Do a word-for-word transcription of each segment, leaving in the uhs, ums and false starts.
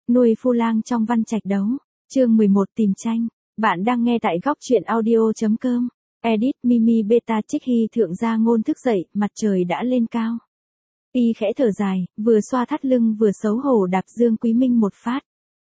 nuôi phu lang trong văn trạch đấu. Chương mười một tìm tranh. Bạn đang nghe tại góc truyện audio.com. Edit Mimi Beta Trích Hy thượng gia ngôn thức dậy, mặt trời đã lên cao. Y khẽ thở dài, vừa xoa thắt lưng vừa xấu hổ đạp Dương Quý Minh một phát.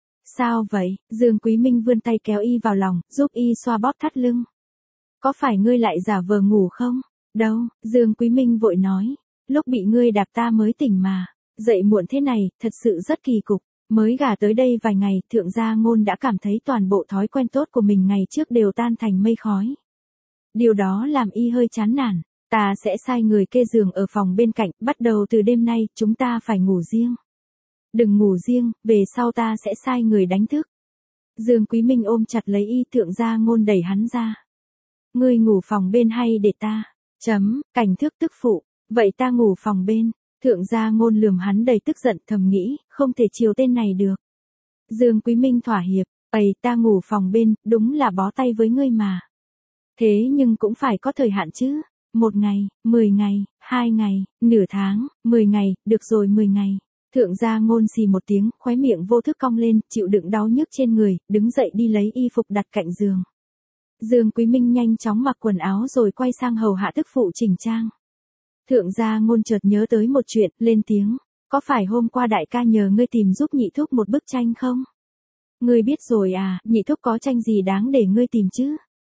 Sao vậy? Dương Quý Minh vươn tay kéo Y vào lòng, giúp Y xoa bóp thắt lưng. Có phải ngươi lại giả vờ ngủ không? Đâu, Dương Quý Minh vội nói. Lúc bị ngươi đạp ta mới tỉnh mà. Dậy muộn thế này, thật sự rất kỳ cục. Mới gả tới đây vài ngày, thượng gia ngôn đã cảm thấy toàn bộ thói quen tốt của mình ngày trước đều tan thành mây khói. Điều đó làm Y hơi chán nản. Ta sẽ sai người kê giường ở phòng bên cạnh, bắt đầu từ đêm nay, chúng ta phải ngủ riêng. Đừng ngủ riêng, về sau ta sẽ sai người đánh thức. Dương Quý Minh ôm chặt lấy Y, thượng gia ngôn đẩy hắn ra. Ngươi ngủ phòng bên hay để ta? Chấm, cảnh thước tức phụ. Vậy ta ngủ phòng bên. Thượng gia ngôn lườm hắn đầy tức giận, thầm nghĩ, không thể chiều tên này được. Dương Quý Minh thỏa hiệp, ầy ta ngủ phòng bên, đúng là bó tay với ngươi mà. Thế nhưng cũng phải có thời hạn chứ. Một ngày, mười ngày, hai ngày, nửa tháng, mười ngày, được rồi mười ngày. Thượng gia ngôn xì một tiếng, khóe miệng vô thức cong lên, chịu đựng đau nhức trên người, đứng dậy đi lấy y phục đặt cạnh giường. Dương Quý Minh nhanh chóng mặc quần áo rồi quay sang hầu hạ tức phụ chỉnh trang. Thượng gia ngôn chợt nhớ tới một chuyện, lên tiếng. Có phải hôm qua đại ca nhờ ngươi tìm giúp nhị thúc một bức tranh không? Ngươi biết rồi à, nhị thúc có tranh gì đáng để ngươi tìm chứ?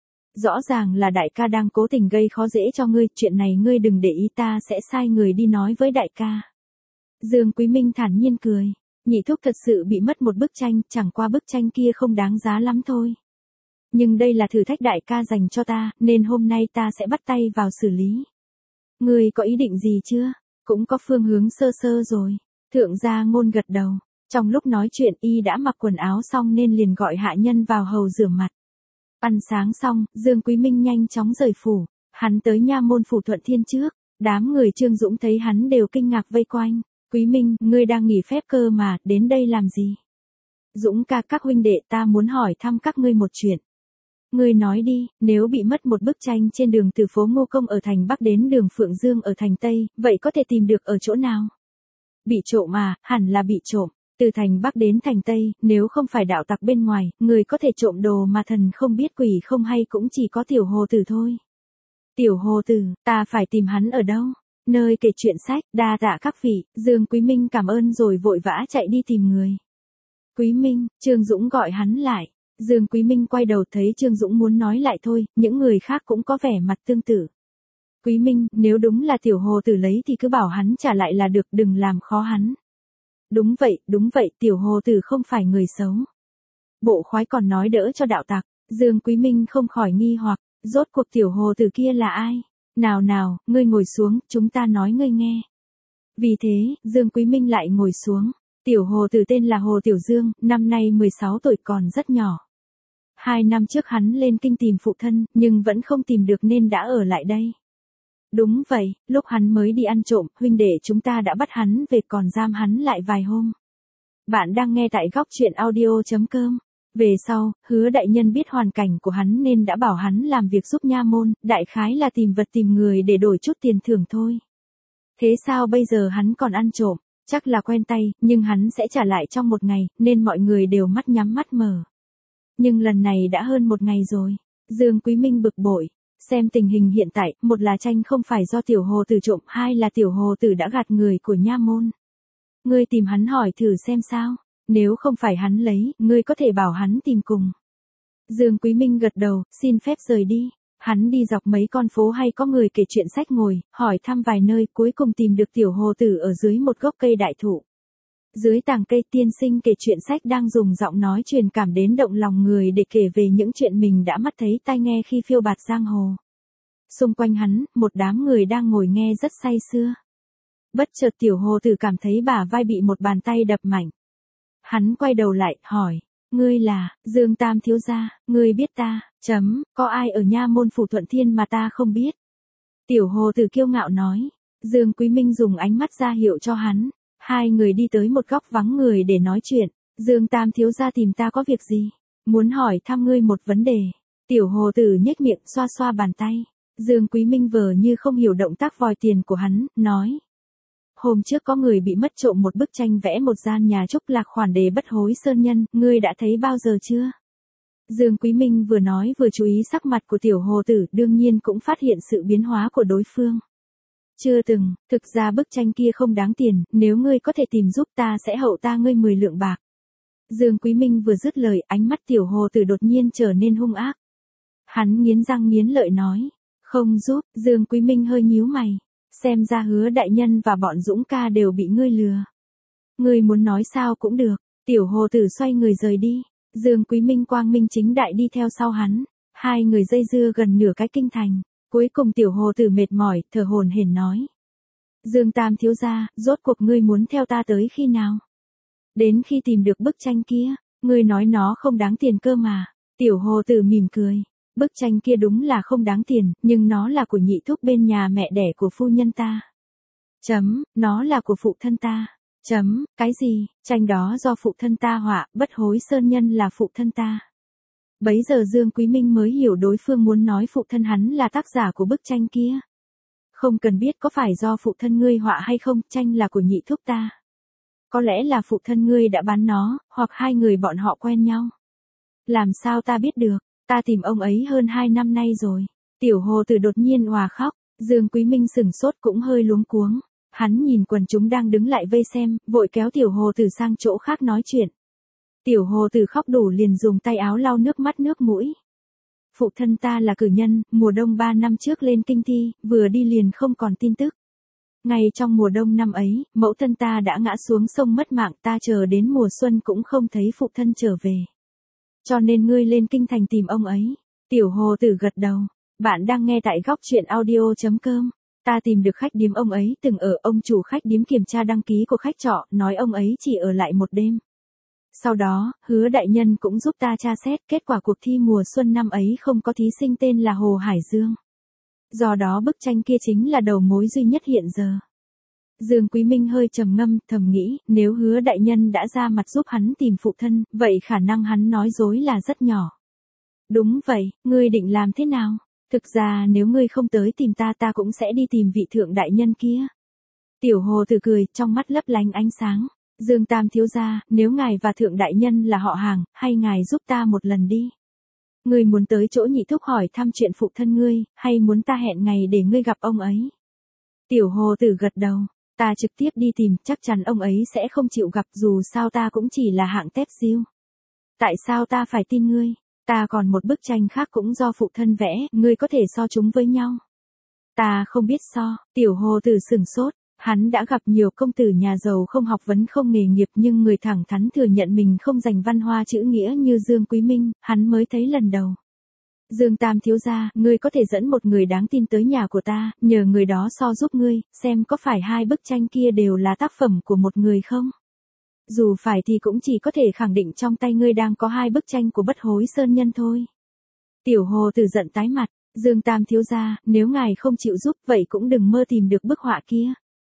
Rõ ràng là đại ca đang cố tình gây khó dễ cho ngươi, chuyện này ngươi đừng để ý, ta sẽ sai người đi nói với đại ca. Dương Quý Minh thản nhiên cười. Nhị thúc thật sự bị mất một bức tranh, chẳng qua bức tranh kia không đáng giá lắm thôi. Nhưng đây là thử thách đại ca dành cho ta, nên hôm nay ta sẽ bắt tay vào xử lý. Ngươi có ý định gì chưa? Cũng có phương hướng sơ sơ rồi. Thượng gia ngôn gật đầu. Trong lúc nói chuyện Y đã mặc quần áo xong nên liền gọi hạ nhân vào hầu rửa mặt. Ăn sáng xong, Dương Quý Minh nhanh chóng rời phủ. Hắn tới nha môn phủ Thuận Thiên trước. Đám người Trương Dũng thấy hắn đều kinh ngạc vây quanh. Quý Minh, ngươi đang nghỉ phép cơ mà, đến đây làm gì? Dũng ca, các huynh đệ, ta muốn hỏi thăm các ngươi một chuyện. Ngươi nói đi, nếu bị mất một bức tranh trên đường từ phố Ngô Công ở thành Bắc đến đường Phượng Dương ở thành Tây, vậy có thể tìm được ở chỗ nào? Bị trộm à, hẳn là bị trộm. Từ thành Bắc đến thành Tây, nếu không phải đạo tặc bên ngoài, người có thể trộm đồ mà thần không biết quỷ không hay cũng chỉ có tiểu hồ tử thôi. Tiểu hồ tử, ta phải tìm hắn ở đâu? Nơi kể chuyện sách, đa tạ các vị. Dương Quý Minh cảm ơn rồi vội vã chạy đi tìm người. Quý Minh, Trương Dũng gọi hắn lại. Dương Quý Minh quay đầu thấy Trương Dũng muốn nói lại thôi, những người khác cũng có vẻ mặt tương tự. Quý Minh, nếu đúng là tiểu hồ tử lấy thì cứ bảo hắn trả lại là được, đừng làm khó hắn. Đúng vậy, đúng vậy, tiểu hồ tử không phải người xấu. Bộ khoái còn nói đỡ cho đạo tặc. Dương Quý Minh không khỏi nghi hoặc, rốt cuộc tiểu hồ tử kia là ai? Nào nào, ngươi ngồi xuống, chúng ta nói ngươi nghe. Vì thế, Dương Quý Minh lại ngồi xuống. Tiểu hồ tử tên là Hồ Tiểu Dương, năm nay mười sáu tuổi, còn rất nhỏ. Hai năm trước hắn lên kinh tìm phụ thân, nhưng vẫn không tìm được nên đã ở lại đây. Đúng vậy, lúc hắn mới đi ăn trộm, huynh đệ chúng ta đã bắt hắn về còn giam hắn lại vài hôm. Bạn đang nghe tại góc truyện audio.com. Về sau, Hứa đại nhân biết hoàn cảnh của hắn nên đã bảo hắn làm việc giúp nha môn, đại khái là tìm vật tìm người để đổi chút tiền thưởng thôi. Thế sao bây giờ hắn còn ăn trộm? Chắc là quen tay, nhưng hắn sẽ trả lại trong một ngày, nên mọi người đều mắt nhắm mắt mở. Nhưng lần này đã hơn một ngày rồi. Dương Quý Minh bực bội. Xem tình hình hiện tại, một là tranh không phải do tiểu hồ tử trộm, hai là tiểu hồ tử đã gạt người của nha môn. Ngươi tìm hắn hỏi thử xem sao. Nếu không phải hắn lấy, ngươi có thể bảo hắn tìm cùng. Dương Quý Minh gật đầu, xin phép rời đi. Hắn đi dọc mấy con phố hay có người kể chuyện sách ngồi, hỏi thăm vài nơi, cuối cùng tìm được tiểu hồ tử ở dưới một gốc cây đại thụ. Dưới tàng cây, tiên sinh kể chuyện sách đang dùng giọng nói truyền cảm đến động lòng người để kể về những chuyện mình đã mắt thấy tai nghe khi phiêu bạt giang hồ. Xung quanh hắn, một đám người đang ngồi nghe rất say sưa. Bất chợt tiểu hồ tử cảm thấy bả vai bị một bàn tay đập mạnh. Hắn quay đầu lại, hỏi, ngươi là, Dương Tam thiếu gia, ngươi biết ta, chấm, có ai ở nha môn phủ Thuận Thiên mà ta không biết? Tiểu hồ tử kiêu ngạo nói. Dương Quý Minh dùng ánh mắt ra hiệu cho hắn. Hai người đi tới một góc vắng người để nói chuyện. Dương Tam thiếu gia tìm ta có việc gì? Muốn hỏi thăm ngươi một vấn đề. Tiểu hồ tử nhếch miệng xoa xoa bàn tay. Dương Quý Minh vờ như không hiểu động tác vòi tiền của hắn, nói. hôm trước có người bị mất trộm một bức tranh vẽ một gian nhà trúc lạc khoản đề bất hối sơn nhân, ngươi đã thấy bao giờ chưa? Dương Quý Minh vừa nói vừa chú ý sắc mặt của tiểu hồ tử, đương nhiên cũng phát hiện sự biến hóa của đối phương. Chưa từng, thực ra bức tranh kia không đáng tiền, nếu ngươi có thể tìm giúp ta sẽ hậu ta ngươi mười lượng bạc. Dương Quý Minh vừa dứt lời, ánh mắt tiểu hồ tử đột nhiên trở nên hung ác. Hắn nghiến răng nghiến lợi nói, không giúp. Dương Quý Minh hơi nhíu mày, xem ra Hứa đại nhân và bọn Dũng ca đều bị ngươi lừa. Ngươi muốn nói sao cũng được. Tiểu hồ tử xoay người rời đi, Dương Quý Minh quang minh chính đại đi theo sau hắn, hai người dây dưa gần nửa cái kinh thành, cuối cùng tiểu hồ tử mệt mỏi, thở hổn hển nói. Dương Tam thiếu gia, rốt cuộc ngươi muốn theo ta tới khi nào? Đến khi tìm được bức tranh kia, ngươi nói nó không đáng tiền cơ mà. Tiểu hồ tử mỉm cười, bức tranh kia đúng là không đáng tiền, nhưng nó là của nhị thúc bên nhà mẹ đẻ của phu nhân ta. Chấm, nó là của phụ thân ta. Chấm, cái gì, tranh đó do phụ thân ta họa, bất hối sơn nhân là phụ thân ta. Bấy giờ Dương Quý Minh mới hiểu đối phương muốn nói phụ thân hắn là tác giả của bức tranh kia. Không cần biết có phải do phụ thân ngươi họa hay không, tranh là của nhị thúc ta. Có lẽ là phụ thân ngươi đã bán nó, hoặc hai người bọn họ quen nhau. Làm sao ta biết được, ta tìm ông ấy hơn hai năm nay rồi. Tiểu hồ tử đột nhiên òa khóc, Dương Quý Minh sửng sốt cũng hơi luống cuống. Hắn nhìn quần chúng đang đứng lại vây xem, vội kéo tiểu hồ tử sang chỗ khác nói chuyện. Tiểu hồ tử khóc đủ liền dùng tay áo lau nước mắt nước mũi. Phụ thân ta là cử nhân, mùa đông ba năm trước lên kinh thi, vừa đi liền không còn tin tức. Ngay trong mùa đông năm ấy, mẫu thân ta đã ngã xuống sông mất mạng, ta chờ đến mùa xuân cũng không thấy phụ thân trở về. Cho nên ngươi lên kinh thành tìm ông ấy. Tiểu hồ tử gật đầu. Bạn đang nghe tại góc truyện audio chấm com. Ta tìm được khách điếm ông ấy từng ở, ông chủ khách điếm kiểm tra đăng ký của khách trọ, nói ông ấy chỉ ở lại một đêm. Sau đó, Hứa đại nhân cũng giúp ta tra xét, kết quả cuộc thi mùa xuân năm ấy không có thí sinh tên là Hồ Hải Dương. Do đó bức tranh kia chính là đầu mối duy nhất hiện giờ. Dương Quý Minh hơi trầm ngâm, thầm nghĩ, nếu Hứa đại nhân đã ra mặt giúp hắn tìm phụ thân, vậy khả năng hắn nói dối là rất nhỏ. Đúng vậy, ngươi định làm thế nào? Thực ra nếu ngươi không tới tìm ta ta cũng sẽ đi tìm vị thượng đại nhân kia. Tiểu hồ tử cười, trong mắt lấp lánh ánh sáng. Dương Tam thiếu gia, nếu ngài và thượng đại nhân là họ hàng, hay ngài giúp ta một lần đi. Ngươi muốn tới chỗ nhị thúc hỏi thăm chuyện phụ thân ngươi, hay muốn ta hẹn ngày để ngươi gặp ông ấy? Tiểu hồ tử gật đầu, ta trực tiếp đi tìm, chắc chắn ông ấy sẽ không chịu gặp, dù sao ta cũng chỉ là hạng tép diêu. Tại sao ta phải tin ngươi? Ta còn một bức tranh khác cũng do phụ thân vẽ, ngươi có thể so chúng với nhau. Ta không biết so, tiểu hồ tử sửng sốt, hắn đã gặp nhiều công tử nhà giàu không học vấn không nghề nghiệp nhưng người thẳng thắn thừa nhận mình không dành văn hoa chữ nghĩa như Dương Quý Minh, hắn mới thấy lần đầu. Dương Tam thiếu gia, ngươi có thể dẫn một người đáng tin tới nhà của ta, nhờ người đó so giúp ngươi, xem có phải hai bức tranh kia đều là tác phẩm của một người không? Dù phải thì cũng chỉ có thể khẳng định trong tay ngươi đang có hai bức tranh của bất hối sơn nhân thôi. Tiểu hồ tử giận tái mặt, Dương Tam thiếu gia, nếu ngài không chịu giúp vậy cũng đừng mơ tìm được bức họa kia.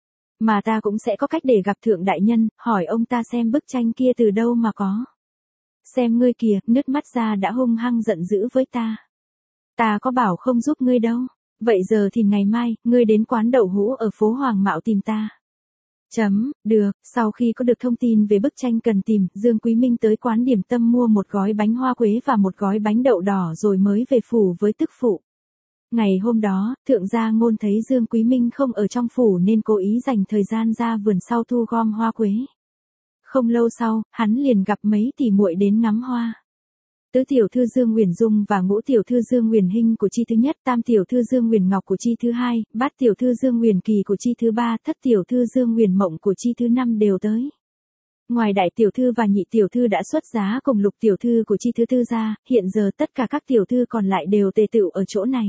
Mà ta cũng sẽ có cách để gặp thượng đại nhân, hỏi ông ta xem bức tranh kia từ đâu mà có. Xem ngươi kìa, nứt mắt ra đã hung hăng giận dữ với ta. Ta có bảo không giúp ngươi đâu. Vậy giờ thì ngày mai, ngươi đến quán đậu hũ ở phố Hoàng Mạo tìm ta. Chấm, được, sau khi có được thông tin về bức tranh cần tìm, Dương Quý Minh tới quán điểm tâm mua một gói bánh hoa quế và một gói bánh đậu đỏ rồi mới về phủ với tức phụ. Ngày hôm đó, thượng gia Ngôn thấy Dương Quý Minh không ở trong phủ nên cố ý dành thời gian ra vườn sau thu gom hoa quế. Không lâu sau, hắn liền gặp mấy tỷ muội đến ngắm hoa. Tứ tiểu thư Dương Uyển Dung và ngũ tiểu thư Dương Uyển Hinh của chi thứ nhất, tam tiểu thư Dương Uyển Ngọc của chi thứ hai, bát tiểu thư Dương Uyển Kỳ của chi thứ ba, thất tiểu thư Dương Uyển Mộng của chi thứ năm đều tới. Ngoài đại tiểu thư và nhị tiểu thư đã xuất giá cùng lục tiểu thư của chi thứ tư ra, hiện giờ tất cả các tiểu thư còn lại đều tề tựu ở chỗ này.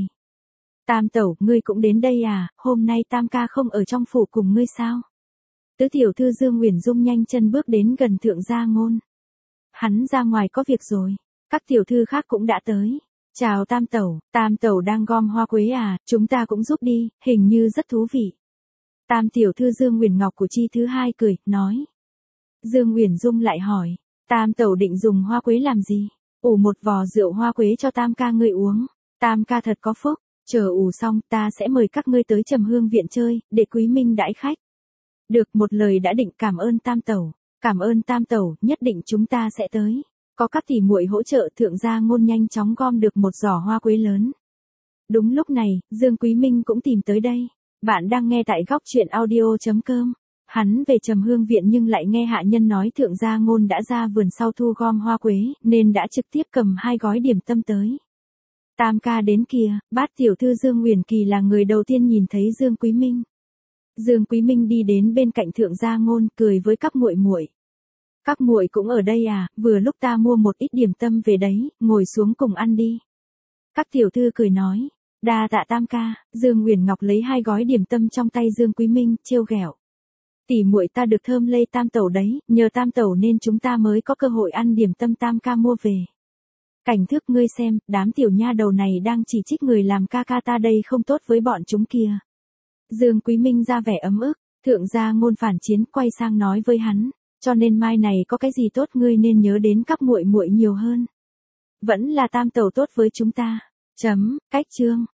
Tam tẩu, ngươi cũng đến đây à, hôm nay Tam ca không ở trong phủ cùng ngươi sao? Tứ tiểu thư Dương Uyển Dung nhanh chân bước đến gần thượng gia Ngôn. Hắn ra ngoài có việc rồi. Các tiểu thư khác cũng đã tới. Chào Tam tẩu, Tam tẩu đang gom hoa quế à, chúng ta cũng giúp đi, hình như rất thú vị. Tam tiểu thư Dương Uyển Ngọc của chi thứ hai cười, nói. Dương Uyển Dung lại hỏi, Tam tẩu định dùng hoa quế làm gì? Ủ một vò rượu hoa quế cho Tam ca ngươi uống. Tam ca thật có phúc, chờ ủ xong ta sẽ mời các ngươi tới Trầm Hương viện chơi, để Quý Minh đãi khách. Được, một lời đã định, cảm ơn tam tẩu. Cảm ơn tam tẩu, nhất định chúng ta sẽ tới. Có các tỷ muội hỗ trợ, Thượng Gia Ngôn nhanh chóng gom được một giỏ hoa quế lớn. Đúng lúc này, Dương Quý Minh cũng tìm tới đây. Bạn đang nghe tại góc truyện audio chấm com. Hắn về Trầm Hương viện nhưng lại nghe hạ nhân nói Thượng Gia Ngôn đã ra vườn sau thu gom hoa quế, nên đã trực tiếp cầm hai gói điểm tâm tới. Tam ca đến kìa, Bát tiểu thư Dương Uyển Kỳ là người đầu tiên nhìn thấy Dương Quý Minh. Dương Quý Minh đi đến bên cạnh Thượng Gia Ngôn, cười với các muội muội. Các muội cũng ở đây à, vừa lúc ta mua một ít điểm tâm về đấy, ngồi xuống cùng ăn đi. Các tiểu thư cười nói, đa tạ tam ca. Dương Uyển Ngọc lấy hai gói điểm tâm trong tay Dương Quý Minh, trêu ghẹo. Tỷ muội ta được thơm lây tam tẩu đấy, nhờ tam tẩu nên chúng ta mới có cơ hội ăn điểm tâm tam ca mua về. Cảnh Thước, ngươi xem, đám tiểu nha đầu này đang chỉ trích người làm ca ca ta đây không tốt với bọn chúng kìa. Dương Quý Minh ra vẻ ấm ức. Thượng Gia Ngôn phản chiến, quay sang nói với hắn, cho nên mai này có cái gì tốt ngươi nên nhớ đến các muội muội nhiều hơn. Vẫn là tam tẩu tốt với chúng ta. Chấm, cách chương.